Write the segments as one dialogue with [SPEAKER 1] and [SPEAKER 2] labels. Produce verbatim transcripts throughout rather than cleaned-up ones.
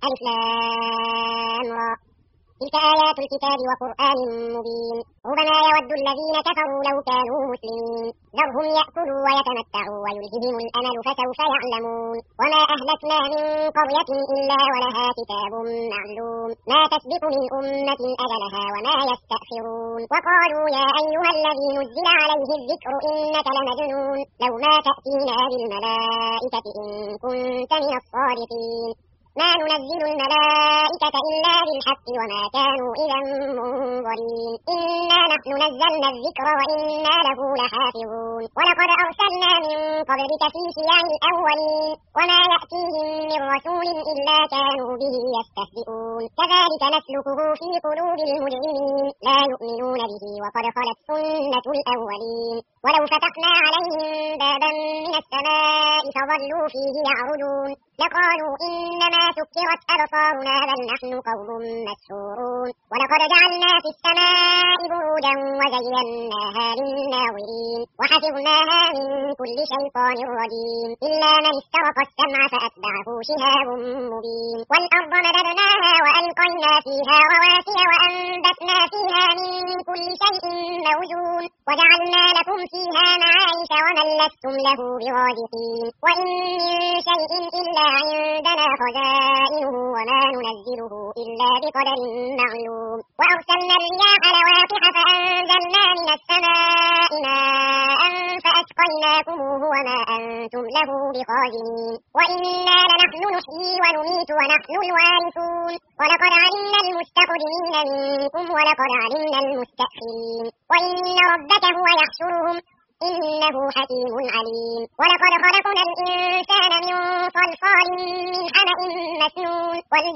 [SPEAKER 1] ألف لام را. تلك آيات الكتاب وقرآن مبين. ربما يود الذين كفروا لو كانوا مسلمين. ذرهم يأكلوا ويتمتعوا ويلههم الأمل فسوف يعلمون. وما أهلكنا من قرية إلا ولها كتاب معلوم ما تسبق من أمة أجلها وما يستأخرون. وقالوا يا أيها الذي نزل عليه الذكر إنك لمجنون لو ما تأتينا بالملائكة إن كنت من الصادقين. ما ننزل الملائكة إلا بالحق وما كانوا إذا منظرين. إنا نحن نزلنا الذكر وإنا له لحافظون. ولقد أرسلنا من قبلك في شيع الأولين وما يأتيهم من رسول إلا كانوا به يستهزئون. كذلك نسلكه في قلوب المجرمين لا يؤمنون به وقد خلت سنة الأولين. ولو فتحنا عليهم بابا من السماء فظلوا فيه يعرجون لقالوا إنما سكرت أبصارنا بل نحن قوم مسحورون. ولقد جعلنا في السماء بروجا وزيناها للناظرين وحفظناها من كل شيطان رجيم إلا من استرق السمع فأتبعه شهاب مبين. والأرض مددناها وألقينا فيها رواسي وأنبتنا فيها من كل شيء موزون وجعلنا لكم فيها معايش ومن لستم له برازقين. وإن من شيء إلا عندنا خزائنه وما ننزله إلا بقدر معلوم. وأرسلنا الرياح لواقح فأنزلنا من السماء ماء فأسقيناكموه وما أنتم له بخازنين. وإنا لنحن نحيي ونميت ونحن الوارثون. ولقد علمنا المستقدمين منكم ولقد علمنا المستأخرين. وإن ربك هو يحشرهم إنه حكيم عليم. ولقد خلقنا الإنسان من صلصال من حمأ مسنون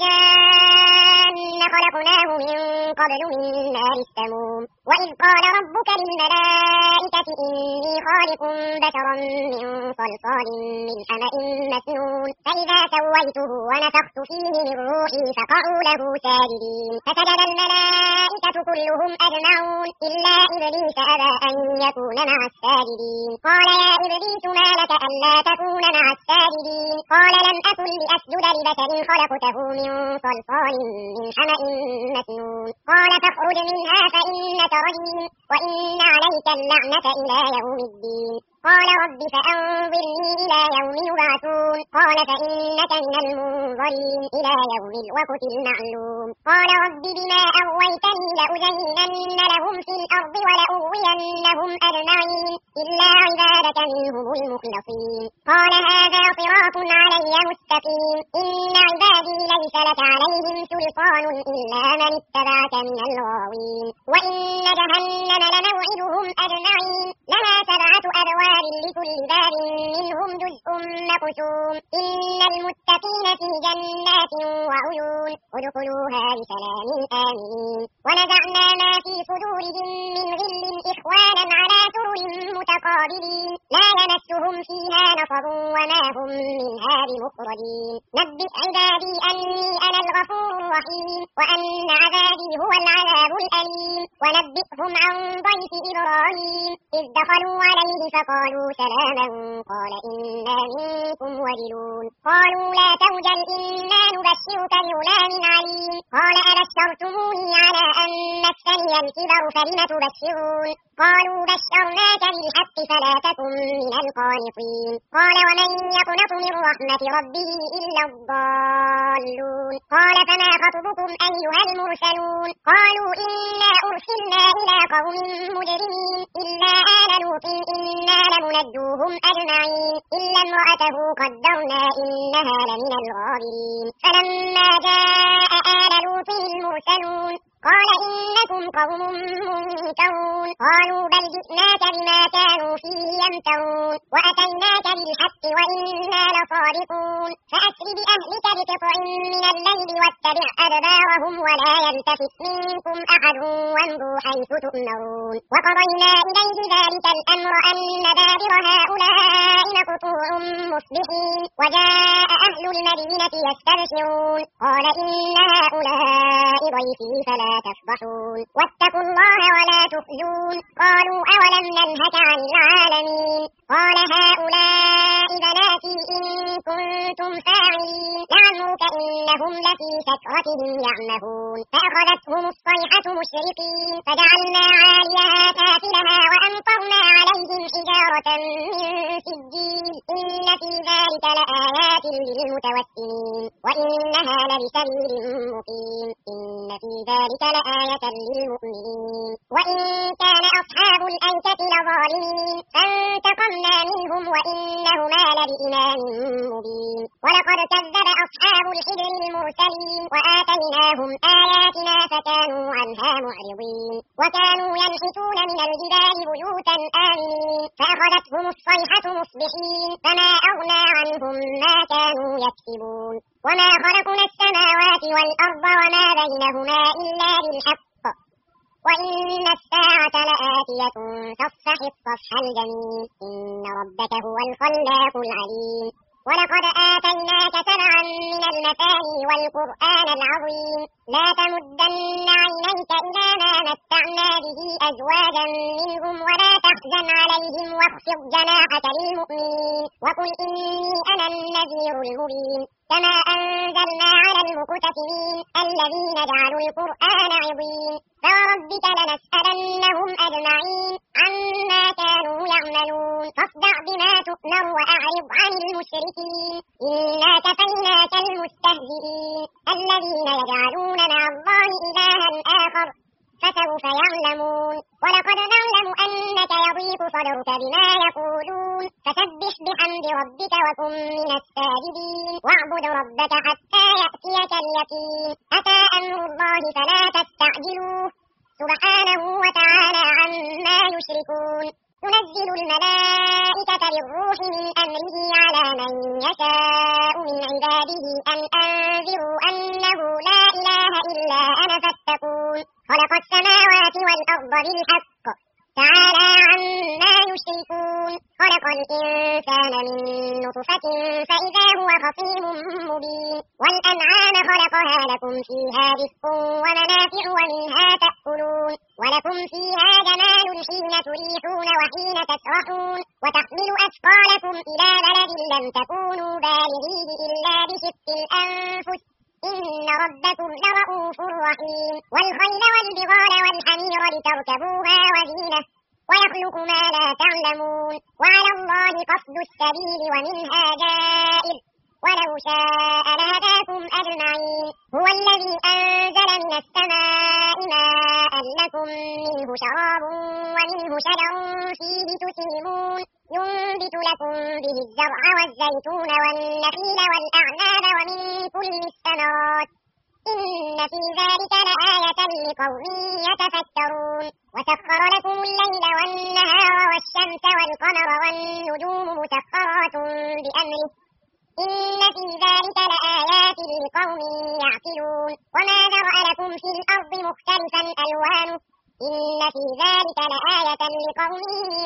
[SPEAKER 1] والجان خلقناه من قبل من نار السموم. وإذ قال ربك للملائكة إني خالق بشرا من صلصال من حمأ مسنون فإذا سويته ونفخت فيه من روحي فقعوا له ساجدين فسجد الملائكة كلهم أجمعون إلا إبليس أبى أن يكون مع الساجدين. قال يا إبليس ما لك ألا تكون مع الساجدين؟ قال لم أكن لأسجد لبشر خلقته من صلصال من حمأ مسنون. قال فاخرج منها فإنك رجيم وإن عليك اللعنة إلى يوم الدين. قال رب فأنظرني إلى يوم يبعثون. قال فإنك من المنظرين إلى يوم الوقت المعلوم. قال رب بما أغويتني لأزينن لهم في الأرض ولأغوينهم أجمعين إلا عبادك منهم المخلصين. قال هذا صراط علي مستقيم إن عبادي ليس لك عليهم سلطان إلا من اتبعك من الغاوين. وإن جهنم لموعدهم أجمعين لها سبعة أبواب لكل باب منهم جزء مقسوم إن المتقين في جنات وعيون ادخلوها بسلام آمنين. ونزعنا ما في صدورهم من غل إخوانا على سرر متقابلين لا يمسهم فيها نصب وما هم منها بمخرجين. نبئ عبادي أني أنا الغفور الرحيم وأن عذابي هو العذاب الأليم. ونبئهم عن ضيف إبراهيم إذ دخلوا عليه فقالوا سلاما قال إنا منكم وجلون. قالوا لا توجل إنا نبشرك بغلام عليم. قال أبشرتموني على أن مسني الكبر فلم تبشرون؟ قالوا بشرناك بالحق فلا تكن من القانطين. قال ومن يقنط من رحمة ربه إلا الضالون. قال فما خطبكم أيها المرسلون؟ قالوا إنا أرسلنا إلى قوم مجرمين إلا آل لوط إنا لمنجوهم أجمعين إلا امرأته قدرنا إنها لمن الغابرين. فلما جاء آل لوط المرسلون قال إنكم قوم منكرون. قالوا بل جئناك بما كانوا فيه يمترون وأتيناك بالحق وإنا لصادقون. فأسر بأهلك بقطع من الليل واتبع أدبارهم ولا يلتفت منكم أحد وامضوا حيث تؤمرون. وقضينا إليه ذلك الأمر أن دابر هؤلاء مقطوع مصبحين وجاء أهل المدينة يستبشرون قال إن هؤلاء ضيفي فلا تفضحون واتقوا الله ولا تخزون. قالوا أولم ننهك عن العالمين؟ قال هؤلاء بناتي إن كنتم فاعلين. لعمرك إنهم لفي سكرتهم يعمهون فأخذتهم الصيحة مشرقين فجعلنا عاليها سافلها وأمطرنا عليهم حجارة من سجيل إن في ذلك لآيات للمتوسمين وإنها لبسبيل مقيم إن في ذلك لآية للمؤمنين وإن كان أصحاب الأيكة لظالمين فانتقمنا منهم وإنهما لبإمام مبين ولقد كذب أصحاب الحجر المرسلين وآتيناهم آياتنا فكانوا عنها معرضين وكانوا ينحتون من الجبال بيوتا آمنين فأخذتهم الصيحة مصبحين فما أغنى عنهم ما كانوا يكسبون وما خلقنا السماوات والأرض وما بينهما إلا بالحق وإن الساعة لآتية فاصفح الصفح الجميل إن ربك هو الخلاق العليم ولقد آتيناك سبعا من المثاني والقرآن العظيم لا تمدن عينيك إلى ما متعنا به أزواجا منهم ولا تحزن عليهم واخفض جناحك للمؤمنين وقل إني أنا النذير المبين كما أنزلنا على المقتسمين الذين جعلوا القرآن عظيم فوربك لنسألنهم أجمعين عما كانوا يعملون فاصدع بما تؤمر وأعرض عن المشركين إنا كفيناك المستهزئين الذين يجعلون مع الله إلها آخر فسوف يعلمون ولقد نعلم أنك يضيق صدرك بما يقولون فسبح بحمد ربك وكن من الساجدين واعبد ربك حتى يأتيك اليقين أتى أمر الله فلا تستعجلوه سبحانه وتعالى عما يشركون تنزل الملائكة بالروح من أمره على من يشاء من عباده أن أنذروا أنه لا إله إلا أنا فاتقون خلق السماوات والأرض بالحق تعالى عما يشركون خلق الإنسان من نطفة فإذا هو خصيم مبين والأنعام خلقها لكم فيها دفء ومنافع ومنها تأكلون ولكم فيها جمال حين تريحون وحين تسرحون وتحمل أثقالكم إلى بلد لم تكونوا بالغيه إلا بشق الأنفس إن ربكم لرؤوف رحيم والخيل والبغال والحمير لتركبوها وزينة ويخلق ما لا تعلمون وعلى الله قصد السبيل ومنها جائر ولو شاء لهداكم أجمعين هو الذي أنزل من السماء ماء لكم منه شراب ومنه شجر فيه تسيمون ينبت لكم به الزرع والزيتون والنخيل والأعناب ومن كل الثمرات إن في ذلك لآية لقوم يتفكرون وسخر لكم الليل والنهار والشمس والقمر والنجوم مسخرات بأمره إن في ذلك لآيات لقوم يعقلون وما ذرأ لكم في الأرض مختلفا ألوانه إن في ذلك لآية لقوم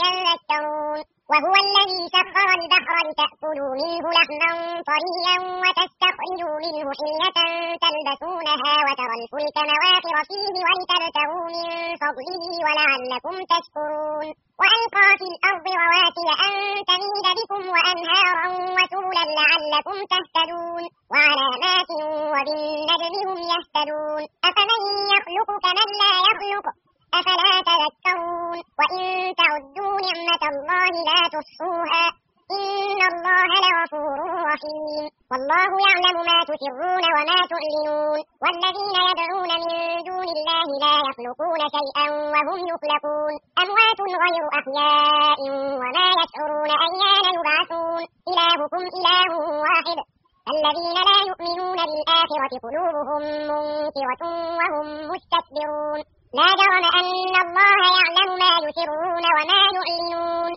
[SPEAKER 1] يذكرون وهو الذي سخر البحر لتأكلوا منه لحما طريا وتستخرجوا منه حلية تلبسونها وترى الفلك مواخر فيه ولتبتغوا من فضله ولعلكم تشكرون وألقى في الأرض رواسي أن تميد بكم وأنهارا وسبلا لعلكم تهتدون وعلامات وبالنجم هم يهتدون أفمن يخلق كمن لا يخلق أفلا تذكرون وإن تعدوا نعمة الله لا تحصوها إن الله لغفور رحيم والله يعلم ما تسرون وما تعلنون والذين يدعون من دون الله لا يخلقون شيئا وهم يخلقون أموات غير أحياء وما يشعرون أيان يبعثون إلهكم إله واحد الذين لا يؤمنون بالآخرة قلوبهم منكرة وهم مستكبرون لا جرم أن الله يعلم ما يسرون وما يعلنون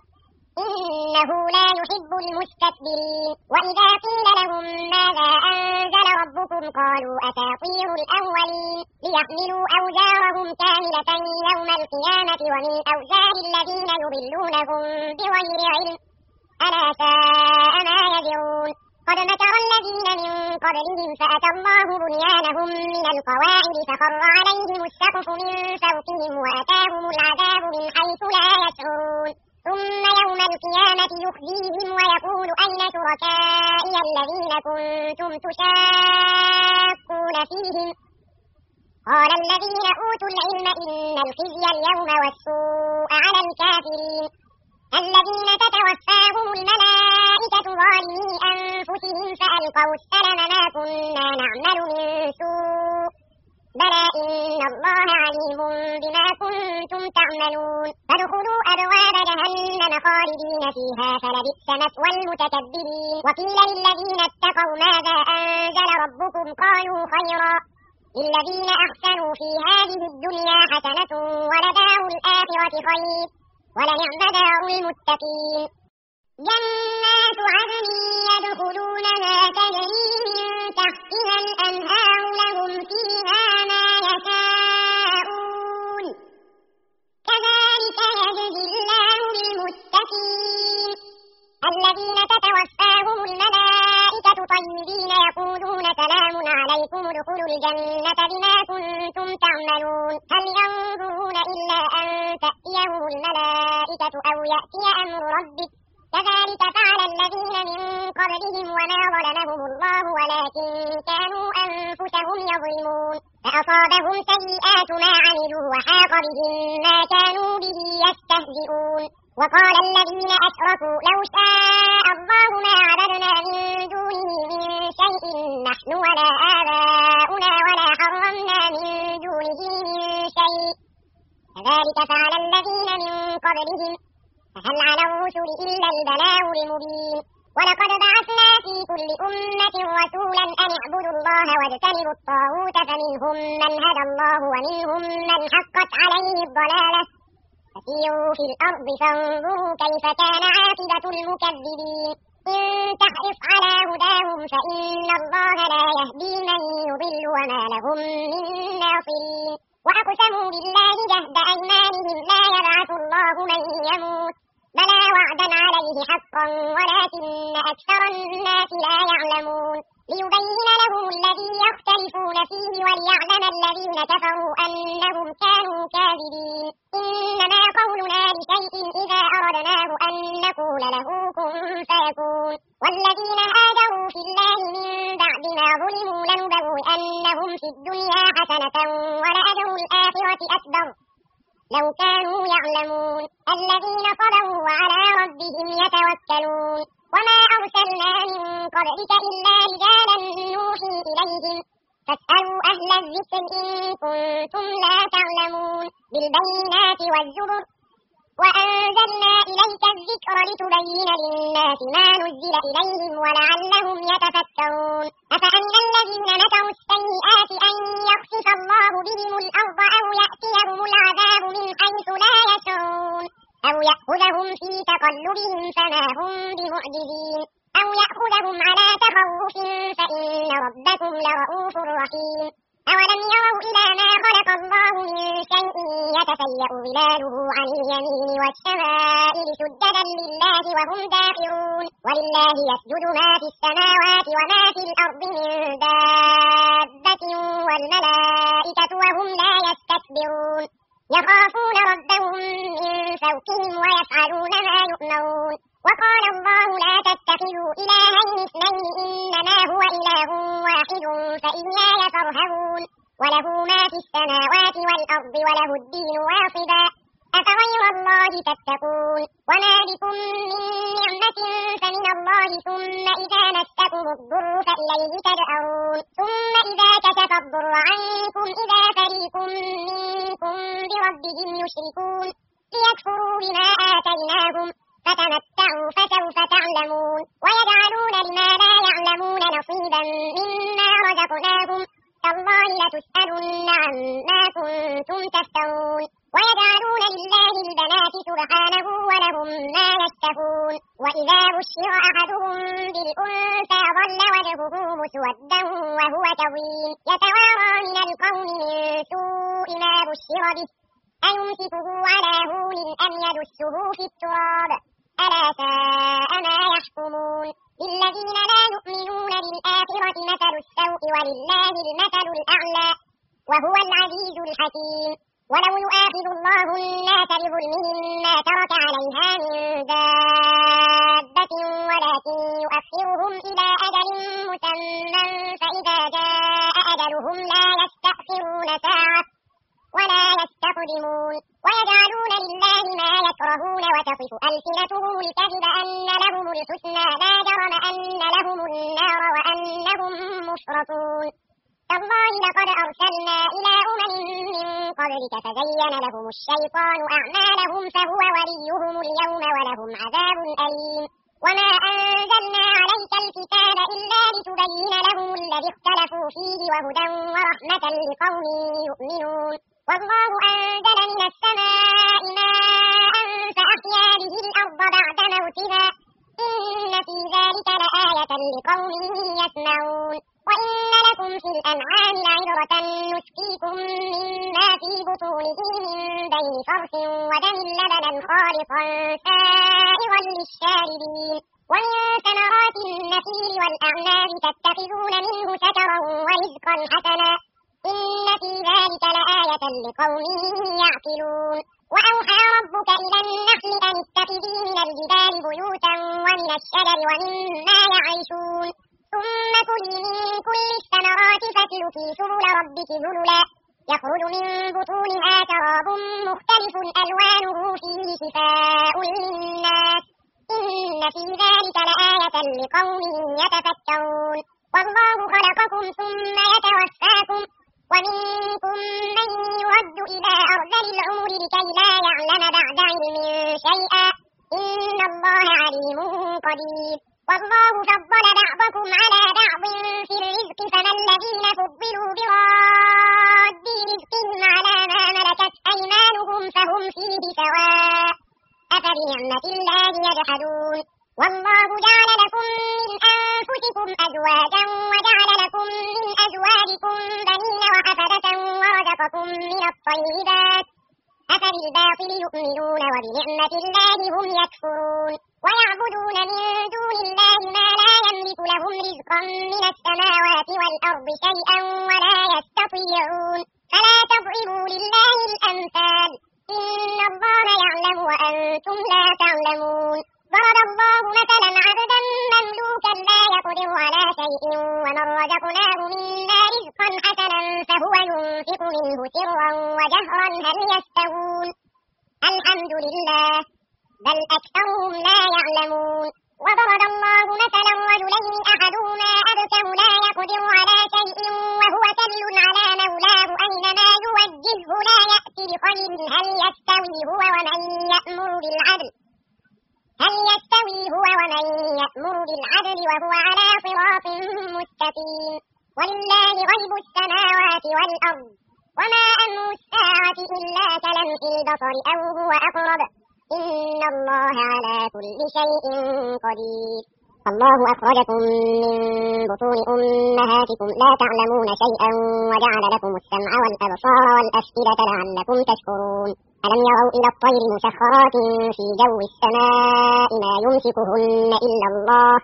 [SPEAKER 1] إنه لا يحب المستكبرين وإذا قيل لهم ماذا أنزل ربكم قالوا أساطير الأولين ليحملوا أوزارهم كاملة يوم القيامة ومن أوزار الذين يضلونهم بغير علم ألا ساء ما يزرون قد مكر الذين من قبلهم فأتى الله بنيانهم من القواعد فخر عليهم السقف من فوقهم وأتاهم العذاب من حيث لا يشعرون ثم يوم القيامة يخزيهم ويقول أين شركائي الذين كنتم تشاقون فيهم قال الذين أوتوا العلم إن الخزي اليوم والسوء على الكافرين الذين تتوفاهم الملائكة ظالمي أنفسهم فألقوا السلم ما كنا نعمل من سوء بلى إن الله عليم بما كنتم تعملون فادخلوا أبواب جهنم خالدين فيها فلبئس مثوى المتكبرين وقيل للذين اتقوا ماذا أنزل ربكم قالوا خيرا للذين أحسنوا في هذه الدنيا حسنة ولدار الآخرة خير ولنعم دار المتقين جنات عدن يدخلونها تجري من تحتها الأنهار لهم فيها ما يشاءون كذلك يجزي الله المتقين الذين تتوفاهم الملائكة طيبين يقولون سلام عليكم ادخلوا الجنة بما كنتم تعملون هل ينظرون إلا أن تأتيهم الملائكة أو يأتي أمر ربك كذلك فعل الذين من قبلهم وما ظلمهم الله ولكن كانوا أنفسهم يظلمون فأصابهم سيئات ما عملوا وحاق بهم ما كانوا به يستهزئون وقال الذين أشركوا لو شاء الله ما عبدنا من دونه من شيء نحن ولا آباؤنا ولا حرمنا من دونه من شيء كذلك فعل الذين من قبلهم فهل على الرسل إلا البلاغ المبين ولقد بعثنا في كل أمة رسولا أن اعبدوا الله واجتنبوا الطاغوت فمنهم من هدى الله ومنهم من حقت عليه الضلالة فسيروا في الأرض فانظروا كيف كان عاقبة المكذبين إن تحرص على هداهم فإن الله لا يهدي من يضل وما لهم من ناصرين وأقسموا بالله جهد أيمانهم لا يبعث الله من يموت بلى وعدا عليه حقا ولكن أكثر الناس لا يعلمون ليبين لهم الذي يختلفون فيه وليعلم الذين كفروا أنهم كانوا كاذبين إنما قولنا لشيء إذا أردناه أن نقول له كن فيكون والذين هاجروا في الله من بعد ما ظلموا لنبوئنهم في الدنيا حسنة ولأجر الآخرة أكبر لو كانوا يعلمون الذين صبروا وعلى ربهم يتوكلون وما أرسلنا من قبلك إلا رجالا نوحي إليهم فاسألوا أهل الذكر إن كنتم لا تعلمون بالبينات والزبر وأنزلنا إليك الذكر لتبين للناس ما نزل إليهم ولعلهم يتفكرون أفأمن الذين مكروا السيئات أن يخسف الله بهم الأرض أو يأتيهم العذاب من حيث لا يشعرون أو يأخذهم في تقلبهم فما هم بمعجزين أو يأخذهم على تخوف فإن ربكم لرؤوف رحيم أولم يروا إلى ما خلق الله من شيء يتفيأ ظلاله عن اليمين والشمائل سجدا لله وهم داخرون ولله يسجد ما في السماوات وما في الأرض من دابة والملائكة وهم لا يستكبرون يخافون ربهم من فوقهم ويفعلون ما يؤمرون وقال الله لا تتخذوا إلهين اثنين إنما هو إله واحد فإياي فارهبون وله ما في السماوات والأرض وله الدين واصبا أفغير الله تتقون وما بكم من نعمة فمن الله ثم إذا مسكم الضر فإليه تجأرون ثم إذا كشف الضر عنكم إذا فريق منكم بربهم يشركون ليكفروا بما آتيناهم فتمتعوا فسوف تعلمون ويجعلون لما لا يعلمون نصيبا مما رزقناهم تالله لتسألن عما كنتم تفترون ويجعلون لله البنات سبحانه ولهم ما يشتهون وإذا بشر أحدهم بالأنثى ظل وجهه مسودا وهو كظيم يتوارى من القوم من سوء ما بشر به أيمسكه على هون أم يدسه في التراب ألا ساء ما يحكمون للذين لا يؤمنون بالآخرة مثل السوء ولله المثل الأعلى وهو العزيز الحكيم ولو يؤاخذ الله الناس بظلمهم ما ترك عليها من دابة ولكن يؤخرهم إلى أجل مسمى فإذا جاء أجلهم لا يستأخرون ساعة ولا يستقدمون ويجعلون لله ما يكرهون وتصف ألسنتهم الكذب أن لهم الحسنى لا جرم أن لهم النار وأنهم مفرطون تالله لقد أرسلنا إلى أمم من قبلك فزين لهم الشيطان أعمالهم فهو وليهم اليوم ولهم عذاب أليم وما أنزلنا عليك الكتاب إلا لتبين لهم الذي اختلفوا فيه وهدى ورحمة لقوم يؤمنون والله أنزل من السماء ماء فأحيا به الأرض بعد موتها إن في ذلك لآية لقوم يسمعون وإن لكم في الأنعام لعبرة نسقيكم مما في بطونه من بين فرث ودم لبنا خالصا سائغا للشاربين ومن ثمرات النخيل والأعناب تتخذون منه سكرا ورزقا حسنا إن في ذلك لآية لقوم يعقلون وأوحى ربك إلى النحل أن اتخذي من الجبال بيوتا ومن الشجر ومما يعيشون ثم كلي من كل الثمرات فاسلكي سبل ربك ذللا يخرج من بطونها شراب مختلف ألوانه فيه شفاء للناس إن في ذلك لآية لقوم يتفكرون والله خلقكم ثم يتوفاكم ومنكم من يرد إلى أرذل العمر لكي لا يعلم بعد علم شيئا إن الله عليم قدير والله فضل بعضكم على بعض في الرزق فما الذين فضلوا براد رزقهم على ما ملكت أيمانهم فهم فيه سواء أفبنعمة الله يجحدون والله جعل لكم من أنفسكم أزواجا وجعل لكم من أزواجكم بنين وحفدة ورزقكم من الطيبات أفبالباطل يؤمنون وبنعمة الله هم يكفرون ويعبدون من دون الله ما لا يملك لهم رزقا من السماوات والأرض شيئا ولا يستطيعون فلا تضربوا لله الأمثال إن الله يعلم وأنتم لا تعلمون ضرب الله مثلا عبدا مملوكا لا يقدر على شيء ومن رزقناه منا رزقا حسنا فهو ينفق منه سرا وجهرا هل يستوون الحمد لله بل أكثرهم لا يعلمون وضرب الله مثلا رجلين أحدهما أبكم لا يقدر على شيء وهو كل على مولاه أينما يوجهه لا يأتي بخير هل يستوي هو ومن يأمر بالعدل هل يستوي هو ومن يأمر بالعدل وهو على صراط مستقيم ولله غيب السماوات والأرض وما أمر الساعة إلا كلمح البصر أو هو أقرب إن الله على كل شيء قدير الله أخرجكم من بطون أمهاتكم لا تعلمون شيئا وجعل لكم السمع والأبصار والأفئدة لعلكم تشكرون ألم يروا إلى الطير مسخرات في جو السماء ما يمسكهن إلا الله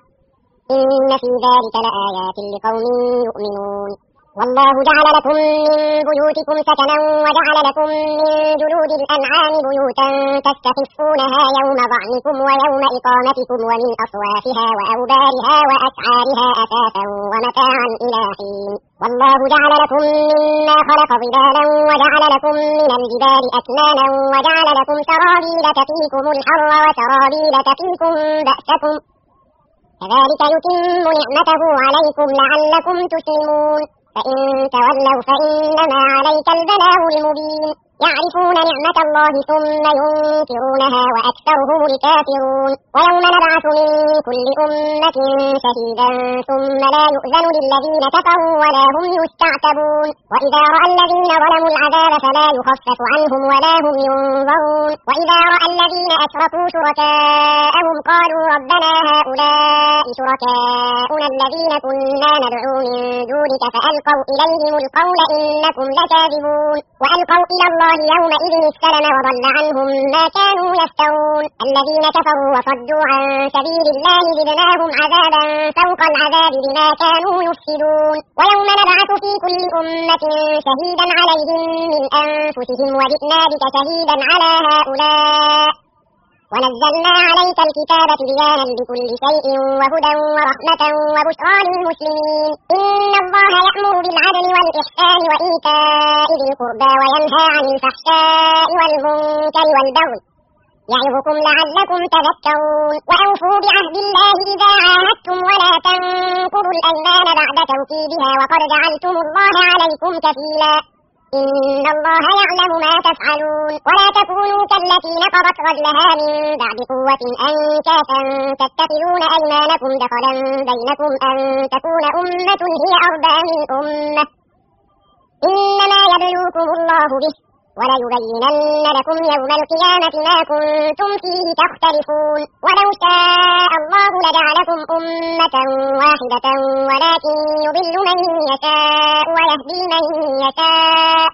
[SPEAKER 1] إن في ذلك لآيات لقوم يؤمنون والله جعل لكم من بيوتكم سكنا وجعل لكم من جلود الأنعام بيوتا تستخفونها يوم ظعنكم ويوم إقامتكم ومن أصوافها وأوبارها وأسعارها أثاثا ومتاعا إلى حين والله جعل لكم مما خلق ظلالا وجعل لكم من الجبال أكنانا وجعل لكم سرابيل تقيكم الحر وسرابيل تقيكم بأسكم كذلك يتم نعمته عليكم لعلكم تسلمون فإن تولوا فإنما عليك البلاغ المبين يعرفون نعمة الله ثم ينكرونها وأكثرهم الكافرون ويوم نبعث من كل أمة شهيدا ثم لا يؤذن للذين كفروا ولا هم يستعتبون وإذا رأى الذين ظلموا العذاب فلا يخفف عنهم ولا هم ينظرون وإذا رأى الذين أشركوا شركاءهم قالوا ربنا هؤلاء شركاؤنا الذين كنا ندعو من دونك فألقوا إليهم القول إنكم لكاذبون وألقوا إلى الله الله يومئذ السلم وضل عنهم ما كانوا يفترون الذين كفروا وصدوا عن سبيل الله زدناهم عذابا فوق العذاب بما كانوا يفسدون ويوم نبعث في كل أمة شهيدا عليهم من أنفسهم وجئنا بك شهيدا على هؤلاء ونزلنا عليك الكتاب تبيانا لكل شيء وهدى ورحمة وبشرى للمسلمين إن الله يأمر بالعدل والإحسان وإيتاء ذي القربى وينهى عن الفحشاء والمنكر والبغي يعظكم لعلكم تذكرون وأوفوا بعهد الله إذا عاهدتم ولا تنقضوا الأيمان بعد توكيدها وقد جعلتم الله عليكم كفيلا إن الله يعلم ما تفعلون ولا تكونوا كالتي نقضت غزلها من بعد قوة أنكاثا تتخذون أيمانكم دخلا بينكم أن تكون أمة هي أربى من أمة إنما يبلوكم الله به وليبينن لكم يوم القيامة ما كنتم فيه تختلفون ولو شاء الله لجعلكم أمة واحدة ولكن يضل من يشاء ويهدي من يشاء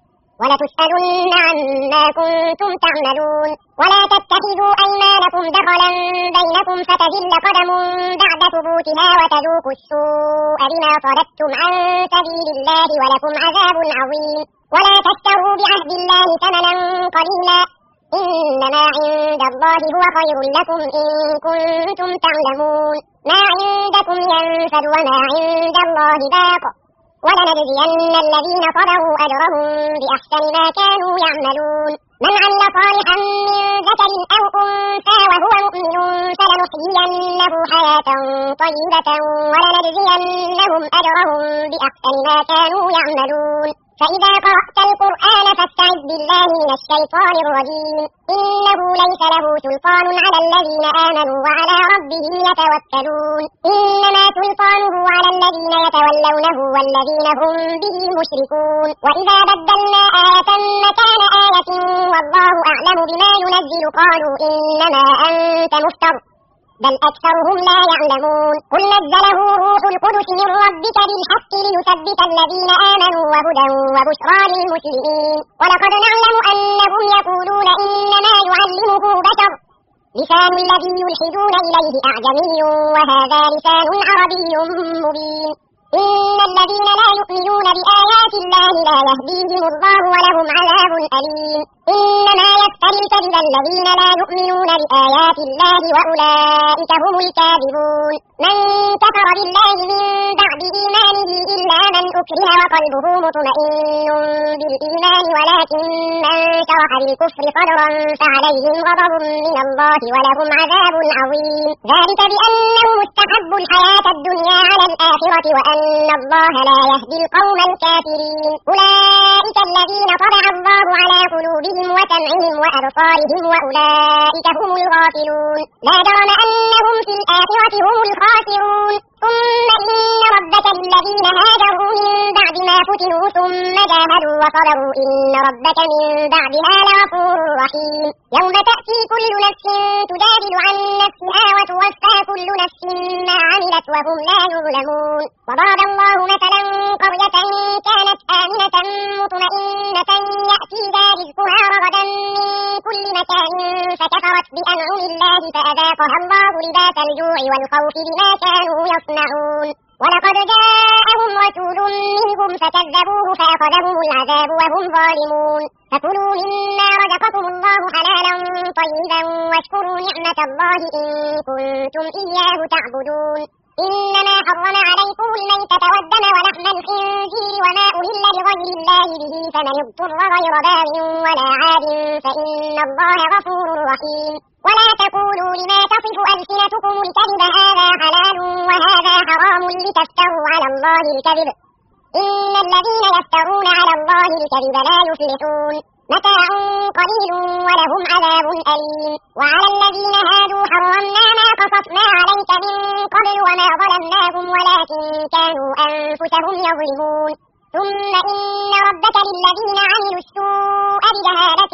[SPEAKER 1] ولتسألن عما كنتم تعملون ولا تتخذوا أيمانكم دخلا بينكم فتزل قدم بعد ثبوتها وتذوقوا السوء بما صددتم عن سبيل الله ولكم عذاب عظيم ولا تشتروا بعهد الله ثمنا قليلا إنما عند الله هو خير لكم إن كنتم تعلمون ما عندكم ينفد وما عند الله باق ولنجزين الذين صبروا أجرهم بأحسن ما كانوا يعملون من عمل صالحا من ذكر أو أنثى وهو مؤمن فلنحيينه حياة طيبة ولنجزينهم أجرهم بأحسن ما كانوا يعملون فإذا قرأت القرآن فاستعذ بالله من الشيطان الرجيم إنه ليس له سلطان على الذين آمنوا وعلى ربهم يتوكلون إنما سلطانه على الذين يتولونه والذين هم به مشركون وإذا بدلنا آية مكان آية والله أعلم بما ينزل قالوا إنما أنت مفتر بل أكثرهم لا يعلمون قل نزله روح القدس من ربك بالحق ليثبت الذين آمنوا وهدى وبشرى للمسلمين ولقد نعلم أنهم يقولون إنما يعلمه بشر لسان الذي يلحدون إليه أعجمي وهذا لسان عربي مبين إن الذين لا يؤمنون بآيات الله لا يهديهم الله ولهم عذاب أليم إنما يفتري الكذب الذين لا يؤمنون بآيات الله وأولئك هم الكاذبون من كفر بالله من بعد إيمانه إلا من أكره وقلبه مطمئن بالإيمان ولكن من شرح بالكفر صدرا فعليهم غضب من الله ولهم عذاب عظيم ذلك بأنه مستحب الحياة الدنيا على الآخرة وأن الله لا يهدي القوم الكافرين أولئك الذين طبع الله على قلوبهم وسمعهم وأبصارهم وأولئك هم الغافلون لا جرم أنهم في الآخرة هم الخاسرون ثم إن ربك للذين هاجروا من بعد ما فتنوا ثم جاهدوا وصبروا إن ربك من بعدها لغفور رحيم يوم تأتي كل نفس تجادل عن نفسها وتوفى كل نفس ما عملت وهم لا يظلمون وضرب الله مثلا قرية كانت آمنة مطمئنة يأتيها رزقها رغدا من كل مكان فكفرت بأنعم الله فأذاقها الله لباس الجوع والخوف بما كانوا يصنعون ولقد جاءهم رسول منهم فكذبوه فأخذهم العذاب وهم ظالمون فكلوا مما رزقكم الله حلالا طيبا واشكروا نعمة الله إن كنتم إياه تعبدون إنما حرم عليكم الميتة والدم ولحم الخنزير وما أهل لغير الله به فمن اضطر غير باغ ولا عاد فإن الله غفور رحيم ولا تقولوا لما تصف ألسنتكم الكذب هذا حلال وهذا حرام لتفتروا على الله الكذب إن الذين يفترون على الله الكذب لا يفلحون متاع قليل ولهم عذاب أليم وعلى الذين هادوا حرمنا ما قصصنا عليك من قبل وما ظلمناهم ولكن كانوا أنفسهم يظلمون ثم إن ربك للذين عملوا السوء بجهالة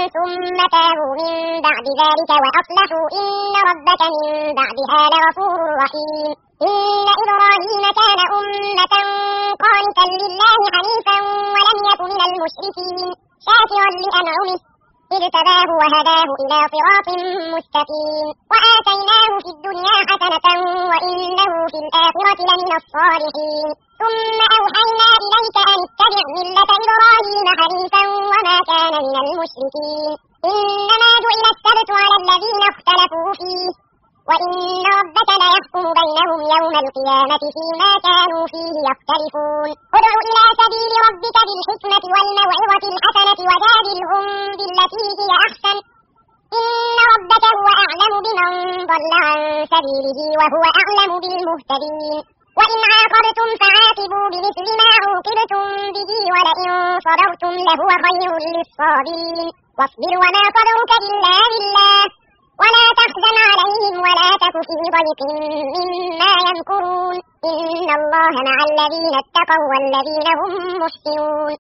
[SPEAKER 1] ثم تابوا من بعد ذلك وأصلحوا إن ربك من بعدها لغفور رحيم إن إبراهيم كان أمة قانتا لله حنيفا ولم يك من المشركين شاكرا لأنعمه اجتباه وهداه إلى صراط مستقيم وآتيناه في الدنيا حسنة وإنه في الآخرة لمن الصالحين ثم أوحينا إليك أن اتبع ملة إبراهيم حنيفا وما كان من المشركين إنما جعل السبت على الذين اختلفوا فيه وإن ربك ليحكم بينهم يوم القيامة فيما كانوا فيه يختلفون ادع إلى سبيل ربك بالحكمة والموعظة الحسنة وجادلهم بالتي هي أحسن إن ربك هو أعلم بمن ضل عن سبيله وهو أعلم بالمهتدين وإن عاقبتم فعاقبوا بمثل ما عوقبتم به ولئن صبرتم لهو خير للصابرين واصبر وما صبرك إلا بالله ولا تحزن عليهم ولا تك في ضيق مما يمكرون إن الله مع الذين اتقوا والذين هم محسنون